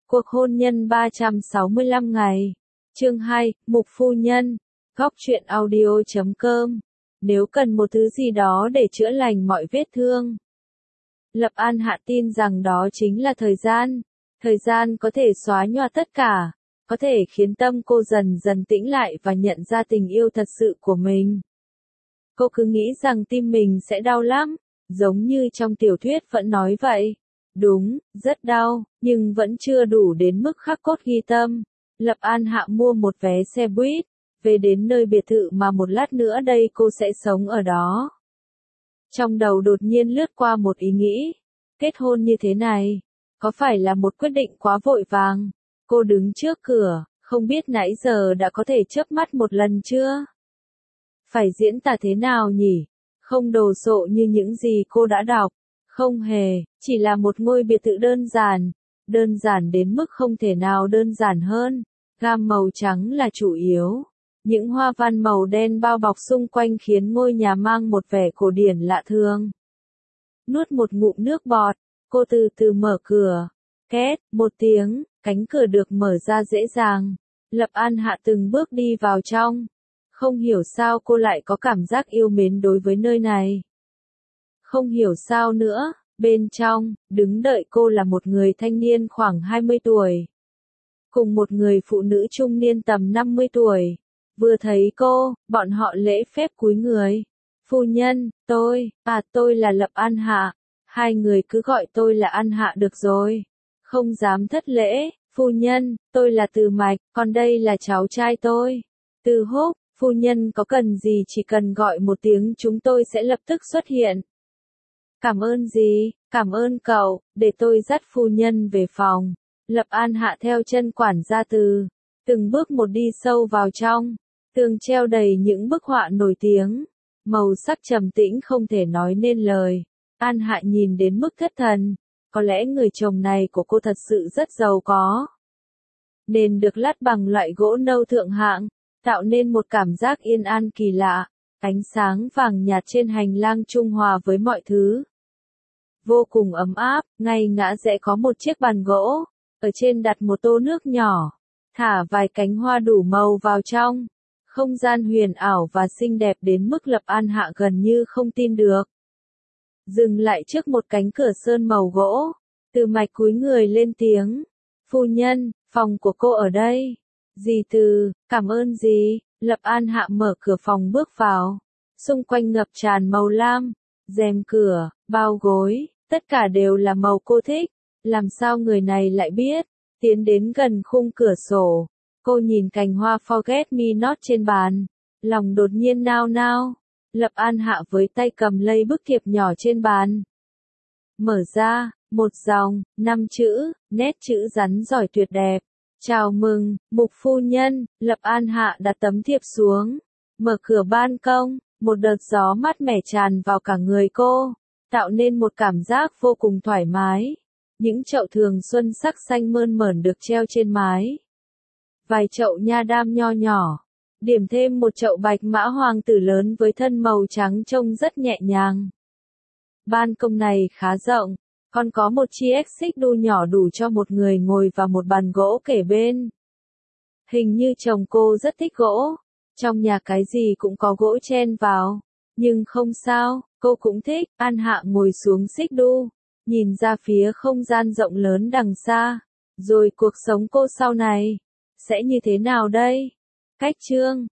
Cuộc hôn nhân 365 ngày. Chương 2, Mục phu nhân. Góc truyện audio.com. Nếu cần một thứ gì đó để chữa lành mọi vết thương. Lập An Hạ tin rằng đó chính là thời gian. Thời gian có thể xóa nhòa tất cả, có thể khiến tâm cô dần dần tĩnh lại và nhận ra tình yêu thật sự của mình. Cô cứ nghĩ rằng tim mình sẽ đau lắm, giống như trong tiểu thuyết vẫn nói vậy. Đúng, rất đau, nhưng vẫn chưa đủ đến mức khắc cốt ghi tâm. Lập An Hạ mua một vé xe buýt, về đến nơi biệt thự mà một lát nữa đây cô sẽ sống ở đó. Trong đầu đột nhiên lướt qua một ý nghĩ, kết hôn như thế này, có phải là một quyết định quá vội vàng? Cô đứng trước cửa, không biết nãy giờ đã có thể chớp mắt một lần chưa? Phải diễn tả thế nào nhỉ? Không đồ sộ như những gì cô đã đọc. Không hề, chỉ là một ngôi biệt thự đơn giản đến mức không thể nào đơn giản hơn. Gam màu trắng là chủ yếu. Những hoa văn màu đen bao bọc xung quanh khiến ngôi nhà mang một vẻ cổ điển lạ thường. Nuốt một ngụm nước bọt, cô từ từ mở cửa. Két, một tiếng, cánh cửa được mở ra dễ dàng. Lập An Hạ từng bước đi vào trong. Không hiểu sao cô lại có cảm giác yêu mến đối với nơi này. Không hiểu sao nữa, bên trong, đứng đợi cô là một người thanh niên khoảng 20 tuổi. Cùng một người phụ nữ trung niên tầm 50 tuổi. Vừa thấy cô, bọn họ lễ phép cúi người. Phu nhân, tôi là Lập An Hạ. Hai người cứ gọi tôi là An Hạ được rồi. Không dám thất lễ, phu nhân, tôi là Từ Mạch, còn đây là cháu trai tôi. Từ Húc, phu nhân có cần gì chỉ cần gọi một tiếng chúng tôi sẽ lập tức xuất hiện. Cảm ơn gì, cảm ơn cậu, để tôi dắt phu nhân về phòng. Lập An Hạ theo chân quản gia Từ, từng bước một đi sâu vào trong. Tường treo đầy những bức họa nổi tiếng, màu sắc trầm tĩnh không thể nói nên lời. An Hạ nhìn đến mức thất thần, có lẽ người chồng này của cô thật sự rất giàu có. Nền được lát bằng loại gỗ nâu thượng hạng, tạo nên một cảm giác yên an kỳ lạ. Ánh sáng vàng nhạt trên hành lang trung hòa với mọi thứ. Vô cùng ấm áp, ngay ngã rẽ có một chiếc bàn gỗ, ở trên đặt một tô nước nhỏ, thả vài cánh hoa đủ màu vào trong. Không gian huyền ảo và xinh đẹp đến mức Lập An Hạ gần như không tin được. Dừng lại trước một cánh cửa sơn màu gỗ, Từ Mạch cúi người lên tiếng. Phu nhân, phòng của cô ở đây. Dì Từ, cảm ơn dì. Lập An Hạ mở cửa phòng bước vào. Xung quanh ngập tràn màu lam, rèm cửa, bao gối, tất cả đều là màu cô thích. Làm sao người này lại biết? Tiến đến gần khung cửa sổ. Cô nhìn cành hoa Forget Me Not trên bàn. Lòng đột nhiên nao nao. Lập An Hạ với tay cầm lấy bức thiệp nhỏ trên bàn. Mở ra, một dòng, 5 chữ, nét chữ rắn giỏi tuyệt đẹp. Chào mừng, Mục phu nhân. Lập An Hạ đặt tấm thiệp xuống. Mở cửa ban công, một đợt gió mát mẻ tràn vào cả người cô, tạo nên một cảm giác vô cùng thoải mái. Những chậu thường xuân sắc xanh mơn mởn được treo trên mái. Vài chậu nha đam nho nhỏ, điểm thêm một chậu bạch mã hoàng tử lớn với thân màu trắng trông rất nhẹ nhàng. Ban công này khá rộng, còn có một chiếc xích đu nhỏ đủ cho một người ngồi và một bàn gỗ kể bên. Hình như chồng cô rất thích gỗ, trong nhà cái gì cũng có gỗ chen vào, nhưng không sao, cô cũng thích. An Hạ ngồi xuống xích đu, nhìn ra phía không gian rộng lớn đằng xa, rồi cuộc sống cô sau này sẽ như thế nào đây? Cách chương